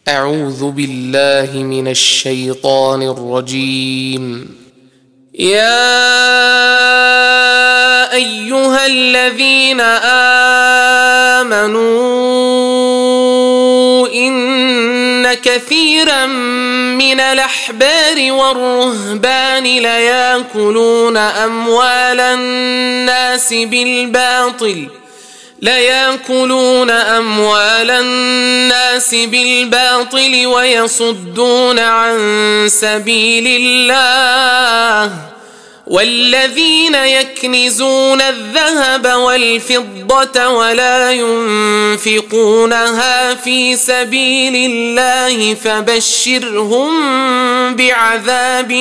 أعوذ بالله من الشيطان الرجيم. يا أيها الذين آمنوا إن كثيرا من الأحبار والرهبان ليأكلون أموال الناس بالباطل ويصدون عن سبيل الله، والذين يكنزون الذهب والفضة ولا ينفقونها في سبيل الله فبشرهم بعذاب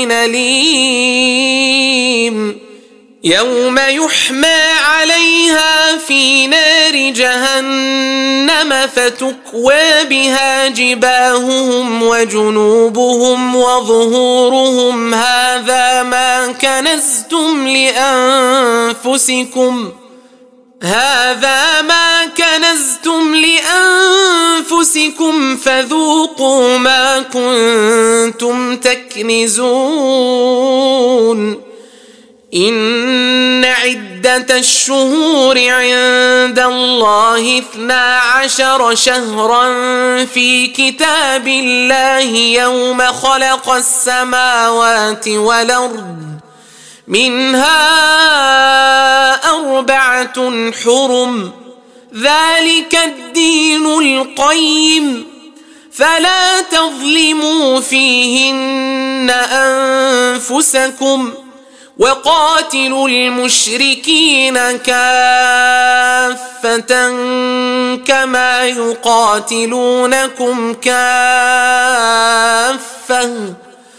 أليم يوم يحمى عليها في نار جهنم فتكوى بها جباههم وجنوبهم وظهورهم هذا ما كنزتم لأنفسكم فذوقوا ما كنتم تكنزون. إن عدة الشهور عند الله 12 شهرا في كتاب الله يوم خلق السماوات والأرض، منها 4 حرم، ذلك الدين القيم، فلا تظلموا فيهن أنفسكم، وقاتلوا المشركين كافة كما يقاتلونكم كافة،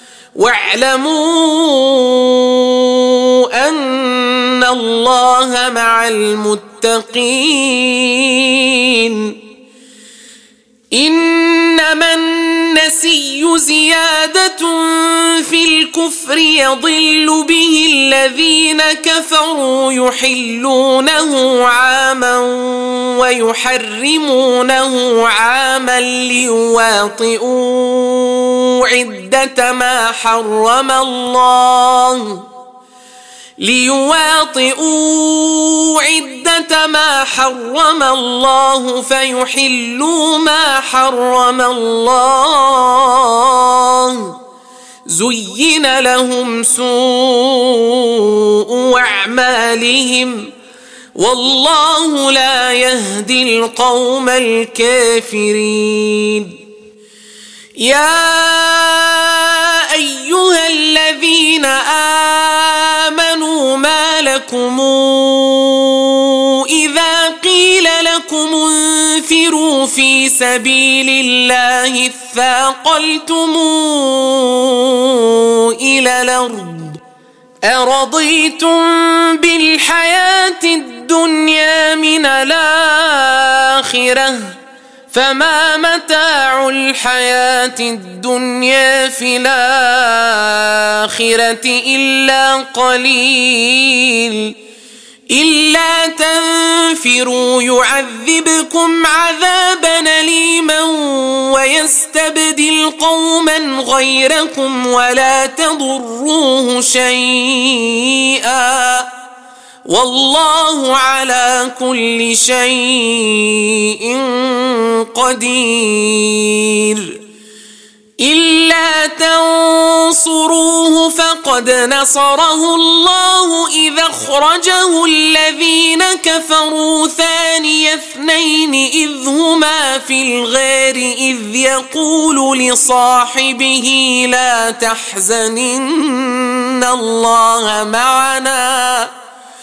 واعلموا أن الله مع المتقين. إنما النسي زيادة في الكفر يضل به الذين كفروا يحلونه عاما ويحرمونه عاما ليواطئوا عدة ما حرم الله فيحلوا ما حرم الله، زين لهم سوء أعمالهم والله لا يهدي القوم الكافرين. يا أيها الذين آمنوا ما لكم إذا قيل لكم انفروا في سبيل الله اثاقلتم إلى الأرض، أرضيتم بالحياة الدنيا من الآخرة، فما متاع الحياة الدنيا في الآخرة إلا قليل. إلا تنفروا يعذبكم عذابا أليما ويستبدل قوما غيركم ولا تضروه شيئا والله على كل شيء قدير. إلا تنصروه فقد نصره الله إذ أخرجه الذين كفروا ثاني اثنين إذ هما في الغار إذ يقول لصاحبه لا تحزن إن الله معنا،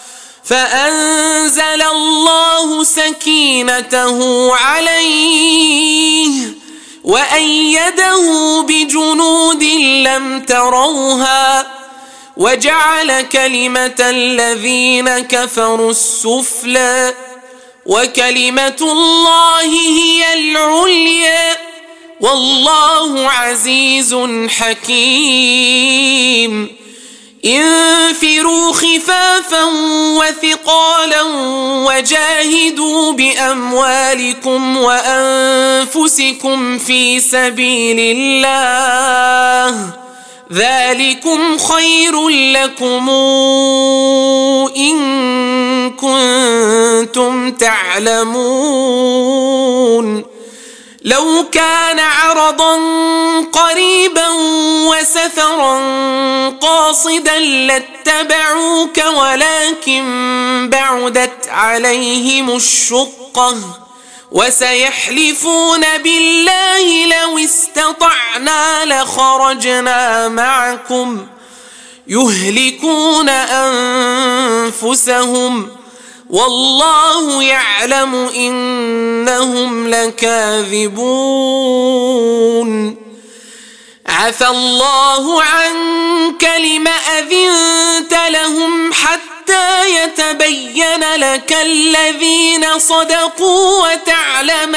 فأنزل الله سكينته عليه وأيده بجنود لم تروها وجعل كلمة الذين كفروا السفلى وكلمة الله هي العليا والله عزيز حكيم. انفروا خفافا وثقالا وجاهدوا بأموالكم وأنفسكم في سبيل الله ذلكم خير لكم إن كنتم تعلمون لو كان عرضا قريبا وسفرا قاصدا لاتبعوك ولكن بعدت عليهم الشقة وسيحلفون بالله لو استطعنا لخرجنا معكم يهلكون أنفسهم والله يعلم إنهم لكاذبون عفى الله عنك لم أذنت لهم حتى يتبين لك الذين صدقوا وتعلم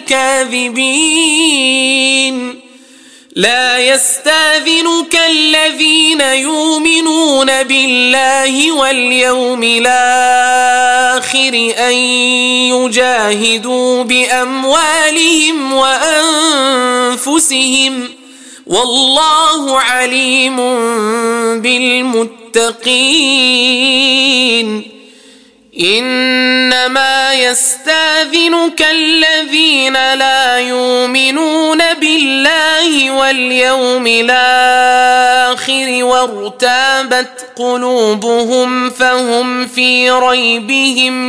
الكاذبين لا يستاذنك الذين يؤمنون بالله واليوم الآخر أن يجاهدوا بأموالهم وأنفسهم والله عليم بالمتقين إنما يستاذنك الذين لا يؤمنون بالله واليوم الآخر وارتابت قلوبهم فهم في ريبهم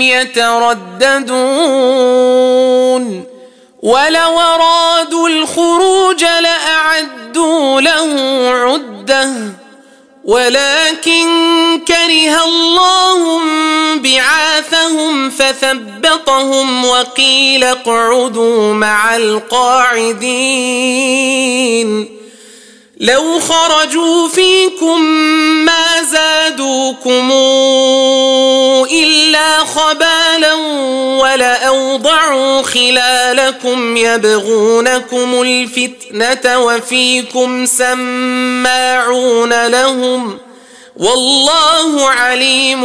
يترددون ولو أرادوا الخروج لأعدوا له عدة ولكن كره الله بعاثهم فثبطهم وقيل اقعدوا مع القاعدين لو خرجوا فيكم ما زادوكم إلا خبالا ولأوضعوا خلالكم يبغونكم الفتنة وفيكم سماعون لهم والله عليم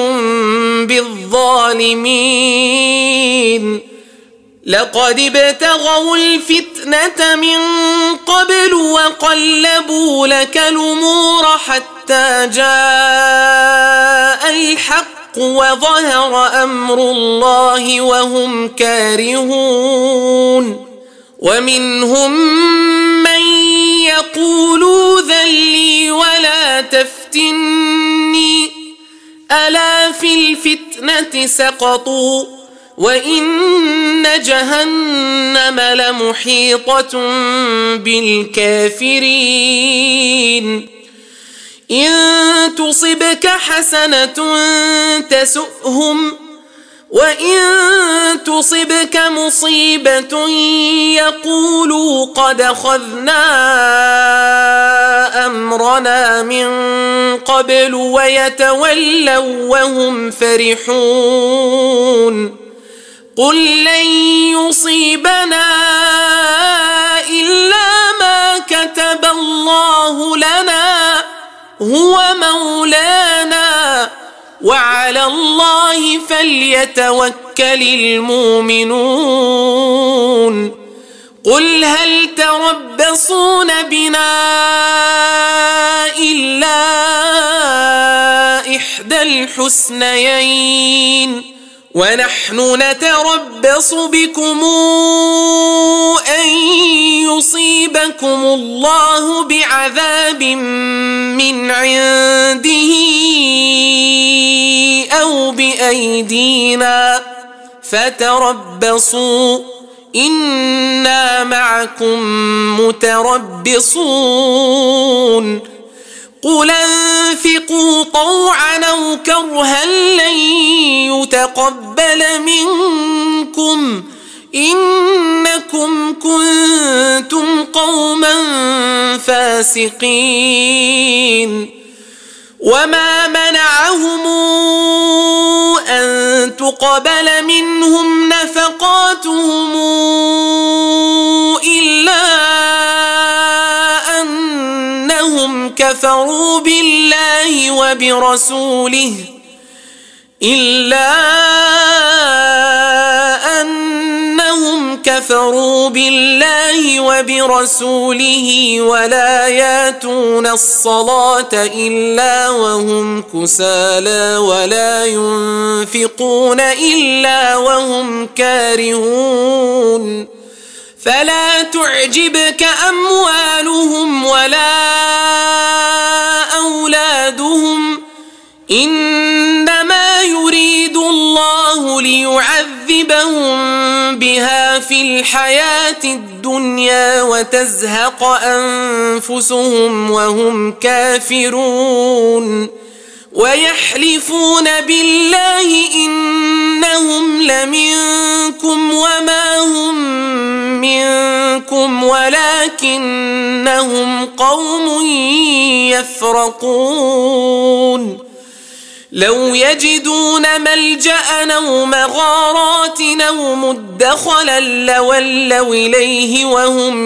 بالظالمين لقد ابتغوا الفتنة من قبل وقلبوا لك الأمور حتى جاء الحق وظهر أمر الله وهم كارهون ومنهم من يقول ائذن لي ولا تفتني ألا في الفتنة سقطوا وإن جهنم لمحيطة بالكافرين إن تصبك حسنة تسؤهم وإن تصبك مصيبة يقولوا قد أخذنا أمرنا من قبل ويتولوا وهم فرحون قل لن يصيبنا إلا ما كتب الله لنا هو مولانا وعلى الله فليتوكل المؤمنون قل هل تربصون بنا إلا إحدى الحسنيين ونحن نتربص بكم أن يصيبكم الله بعذاب من عنده أو بأيدينا فتربصوا إنا معكم متربصون قل انفقوا طوعا أو كرها لن يتقبل منكم إنكم كنتم قوما فاسقين وما منعهم أن تقبل منهم نفقاتهم إلا أنهم كفروا بالله بالله وبرسوله إلا أنهم كفروا بالله وبرسوله ولا ياتون الصلاة إلا وهم كسالى ولا ينفقون إلا وهم كارهون فلا تعجبك أموالهم ولا أولادهم إنما يريد الله ليعذبهم بها في الحياة الدنيا وتزهق أنفسهم وهم كافرون ويحلفون بالله إنهم لمنكم وما هم منكم ولكنهم قوم يفرقون لو يجدون ملجأ أو مغارات أو مدخلا لولوا إليه وهم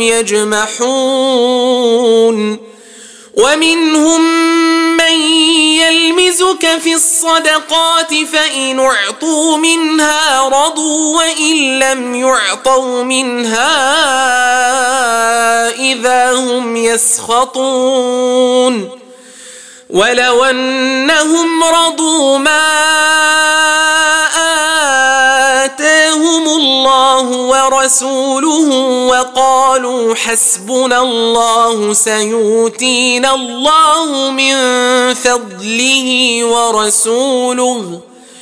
يجمحون ومنهم من يلمزك في الصدقات فإن أعطوا منها رضوا وإن لم يعطوا منها إذا هم يسخطون ولو أنهم رضوا ما آتاهم الله ورسوله وقالوا حسبنا الله سيؤتينا الله من فضله ورسوله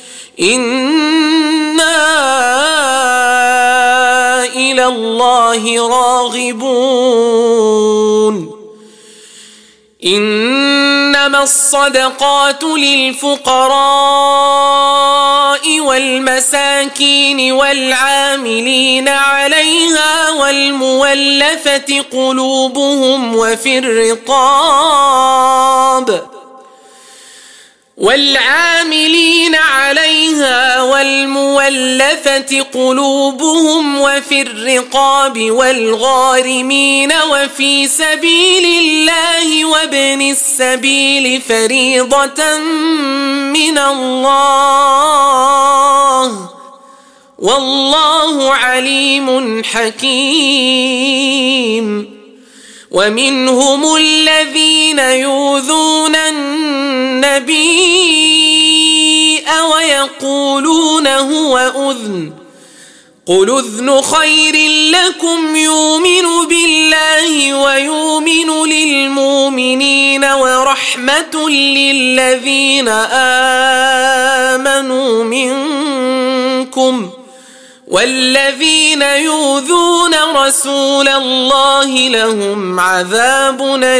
إنا إلى الله راغبون إنما الصدقات للفقراء والمساكين والعاملين عليها والمولفة قلوبهم وفي الرقاب والعاملين عليها والمولفة قلوبهم وفي الرقاب والغارمين وفي سبيل الله وابن السبيل فريضة من الله والله عليم حكيم ومنهم الذين يؤذون النبي ويقولون هو أذن قل أذن خير لكم يؤمن بالله ويؤمن للمؤمنين ورحمة للذين آمنوا منكم والذين يؤذون رسول الله لهم عذاب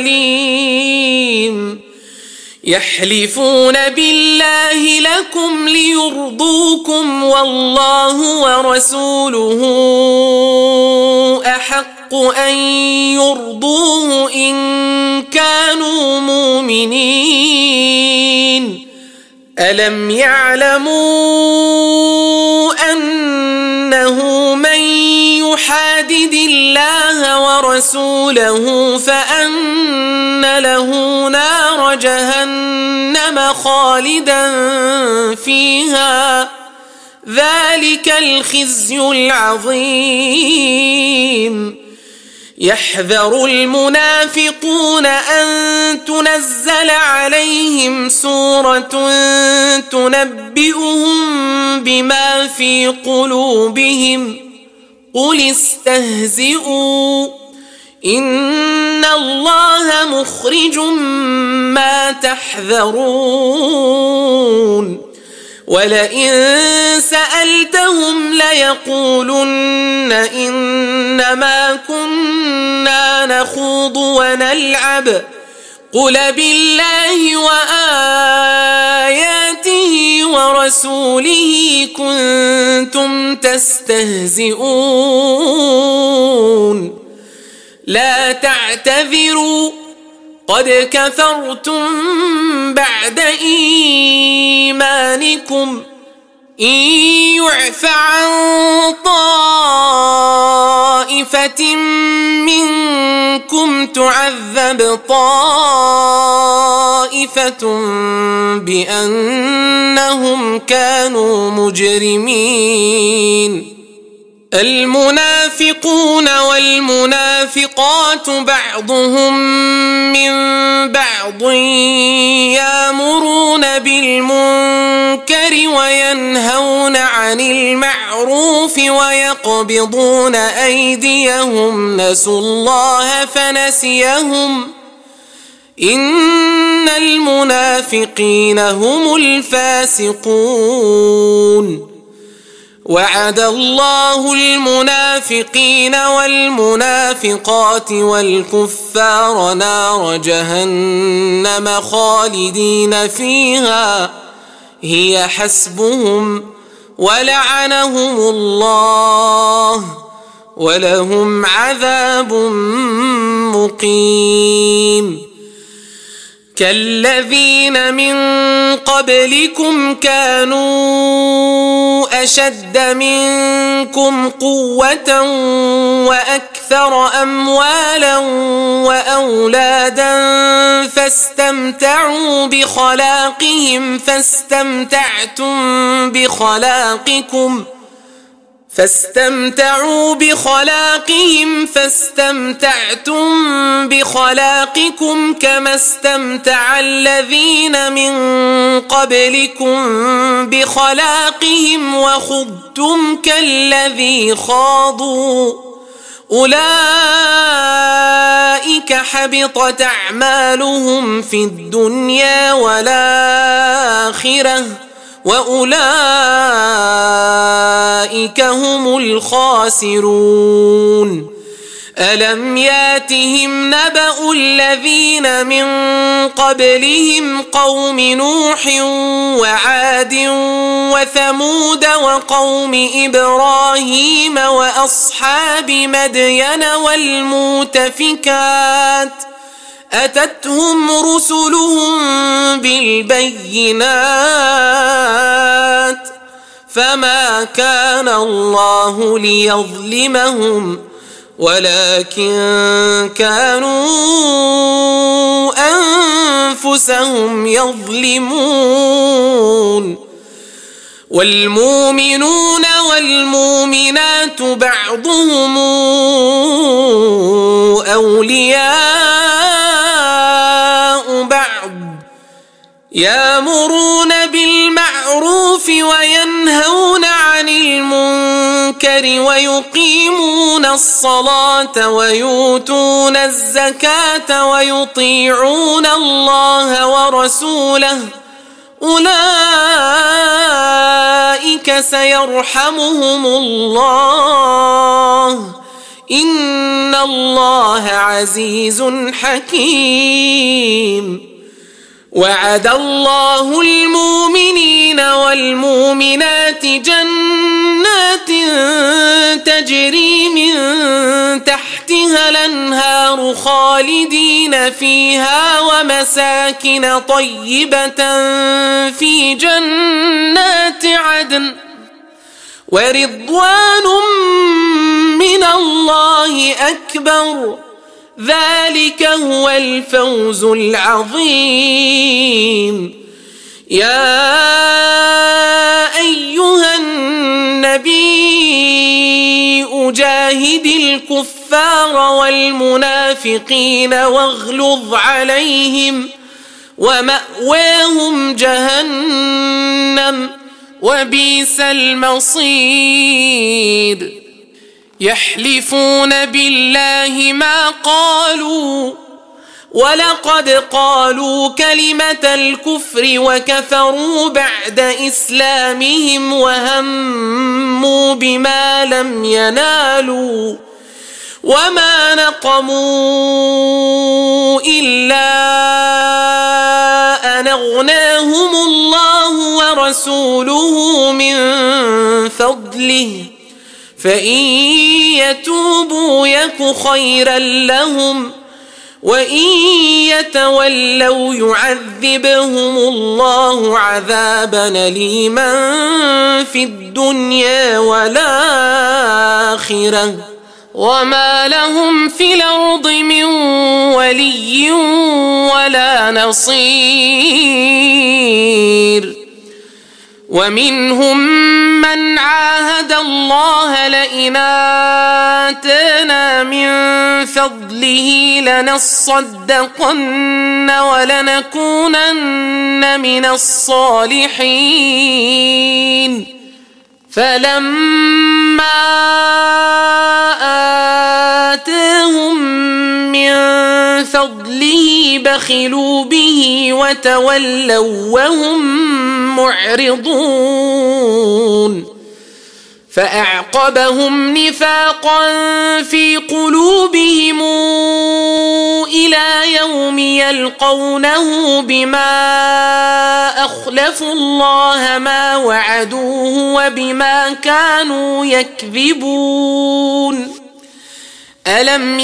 أليم يحلفون بالله لكم ليرضوكم والله ورسوله أحق أن يرضوه إن كانوا مؤمنين ألم يعلموا أنه من يحادد الله ورسوله فأن له نار جهنم خالدا فيها ذلك الخزي العظيم يحذر المنافقون أن تنزل عليهم سورة تنبئهم بما في قلوبهم قل استهزئوا إن الله مخرج ما تحذرون ولئن سألتهم ليقولن إنما كنا نخوض ونلعب قل بالله وآياته ورسوله كنتم تستهزئون لا تعتذروا قد كفرتم بعد إيمانكم إن يعف عن طائفة منكم تعذب طائفة طائفة بأنهم كانوا مجرمين. المنافقون والمنافقات بعضهم من بعض يأمرون بالمنكر وينهون عن المعروف ويقبضون أيديهم نسوا الله فنسيهم إن المنافقين هم الفاسقون. وعد الله المنافقين والمنافقات والكفار نار جهنم خالدين فيها هي حسبهم ولعنهم الله ولهم عذاب مقيم. كالذين من قبلكم كانوا أشد منكم قوة وأكثر أموالا وأولادا فاستمتعوا بخلاقهم فاستمتعتم بخلاقكم كما استمتع الذين من قبلكم بخلاقهم وخضتم كالذي خاضوا أولئك حبطت أعمالهم في الدنيا والآخرة وأولئك هم الخاسرون. ألم ياتهم نبأ الذين من قبلهم قوم نوح وعاد وثمود وقوم إبراهيم وأصحاب مدين والمؤتفكات أتتهم رسلهم بالبينات فما كان الله ليظلمهم ولكن كانوا أنفسهم يظلمون. والمؤمنون والمؤمنات بعضهم أولياء بعض يأمرون بالمعروف وينهون عن المنكر ويقيمون الصلاة ويؤتون الزكاة ويطيعون الله ورسوله أولئك سيرحمهم الله إن الله عزيز حكيم. وعد الله المؤمنين والمؤمنات جنات تجري من تحتها الأنهار خالدين فيها ومساكن طيبة في جنات عدن ورضوان من الله أكبر ذلك هو الفوز العظيم. يا أيها النبي جاهد الكفار والمنافقين واغلظ عليهم ومأواهم جهنم وبئس المصير. يحلفون بالله ما قالوا ولقد قالوا كلمة الكفر وكفروا بعد إسلامهم وهموا بما لم ينالوا وما نقموا إلا أن أغناهم الله ورسوله من فضله فإن يتوبوا يك خيرا لهم وإن يتولوا يعذبهم الله عذابا أليما في الدنيا والآخرة وما لهم في الأرض من ولي ولا بصير ومنهم من عاهد الله لئن آتانا من فضله لنصدقن ولنكونن من الصالحين فلما آتاهم من فضله بخلوا به وتولوا وهم معرضون فأعقبهم نفاقا في قلوبهم إلى يوم يلقونه بما أخلفوا الله ما وعدوه وبما كانوا يكذبون ألم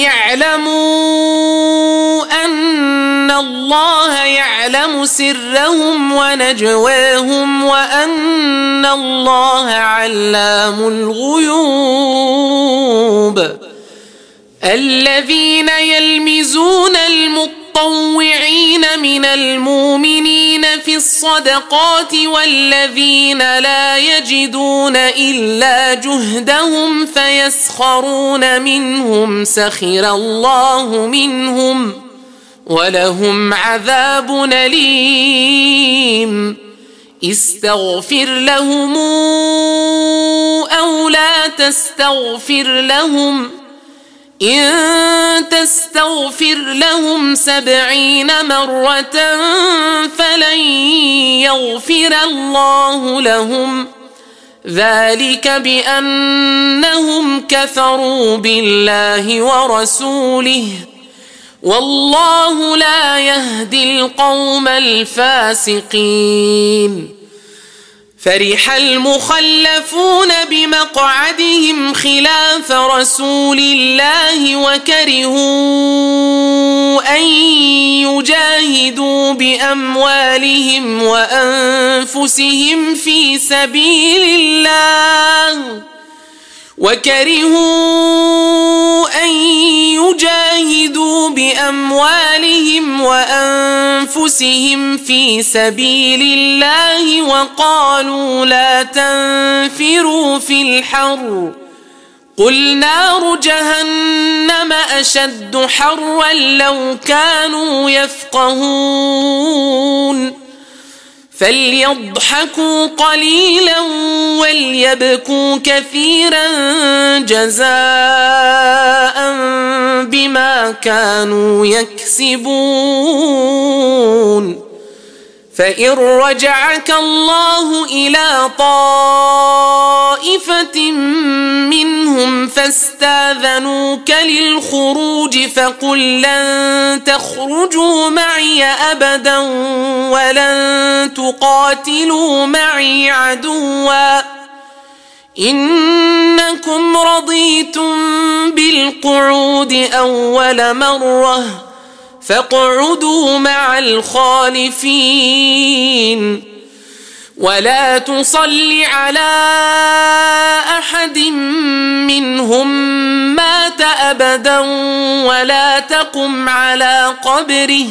يعلموا أن الله يعلم سرهم ونجواهم وأن الله علام الغيوب الذين يلمزون المطوعين من المؤمنين في الصدقات والذين لا يجدون إلا جهدهم فيسخرون منهم سخر الله منهم ولهم عذاب أليم استغفر لهم أو لا تستغفر لهم إن تستغفر لهم 70 مرة فلن يغفر الله لهم ذلك بأنهم كفروا بالله ورسوله والله لا يهدي القوم الفاسقين فرح المخلفون بمقعدهم خلاف رسول الله وكرهوا أن يجاهدوا بأموالهم وأنفسهم في سبيل الله وقالوا لا تنفروا في الحر قل نار جهنم أشد حرا لو كانوا يفقهون فليضحكوا قليلا وليبكوا كثيرا جزاء بما كانوا يكسبون فإن رجعك الله إلى طائفة منهم فاستاذنوك للخروج فقل لن تخرجوا معي أبدا ولن تقاتلوا معي عدوا إنكم رضيتم بالقعود أول مرة فاقعدوا مع الخالفين ولا تصل على أحد منهم مات أبدا ولا تقم على قبره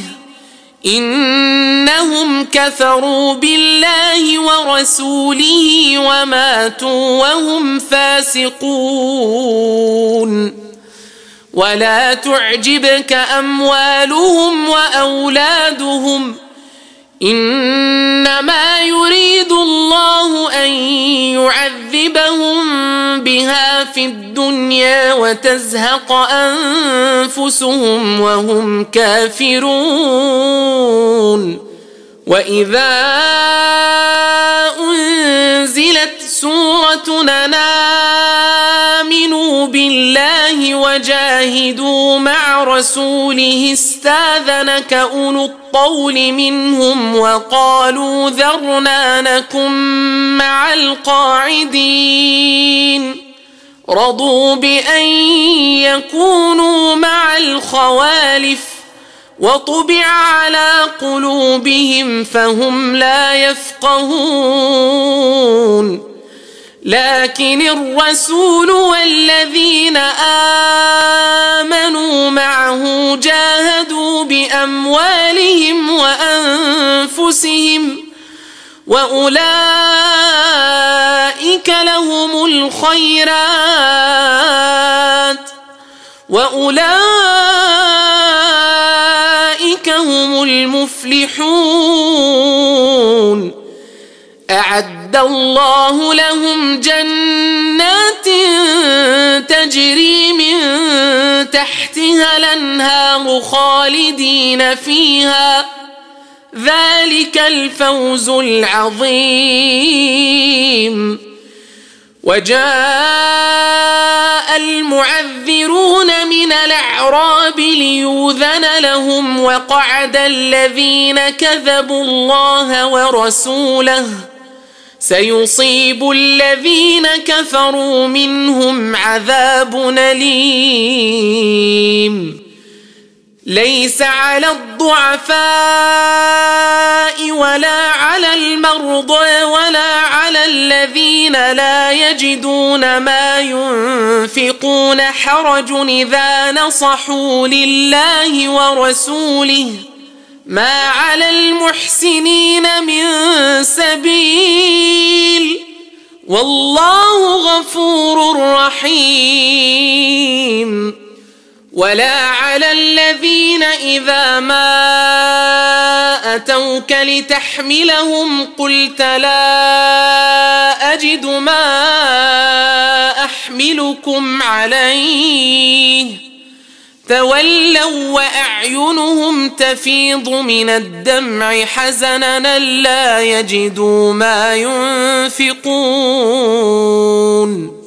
إنهم كفروا بالله ورسوله وماتوا وهم فاسقون ولا تعجبك أموالهم وأولادهم إنما يريد الله أن يعذبهم بها في الدنيا وتزهق أنفسهم وهم كافرون وإذا أنزلت سورة آمنوا بالله وجاهدوا مع رسوله استاذنك أولو الطول منهم وقالوا ذرنا نكن مع القاعدين رضوا بأن يكونوا مع الخوالف وطبع على قلوبهم فهم لا يفقهون لكن الرسول والذين آمنوا معه جاهدوا بأموالهم وأنفسهم وأولئك لهم الخيرات وأولئك هم المفلحون. أعد الله لهم جنات تجري من تحتها الأنهار خالدين فيها، ذلك الفوز العظيم. وجاء المعذرون من الأعراب ليؤذن لهم وقعد الذين كذبوا الله ورسوله، سيصيب الذين كفروا منهم عذاب أليم. ليس على الضعفاء ولا على المرضى ولا على الذين لا يجدون ما ينفقون حرج إذا نصحوا لله ورسوله، ما على المحسنين من سبيل، والله غفور رحيم. ولا على الذين إذا ما أتوك لتحملهم قلت لا أجد ما أحملكم عليه، تولوا وأعينهم تفيض من الدمع حزنا لا يجدوا ما ينفقون.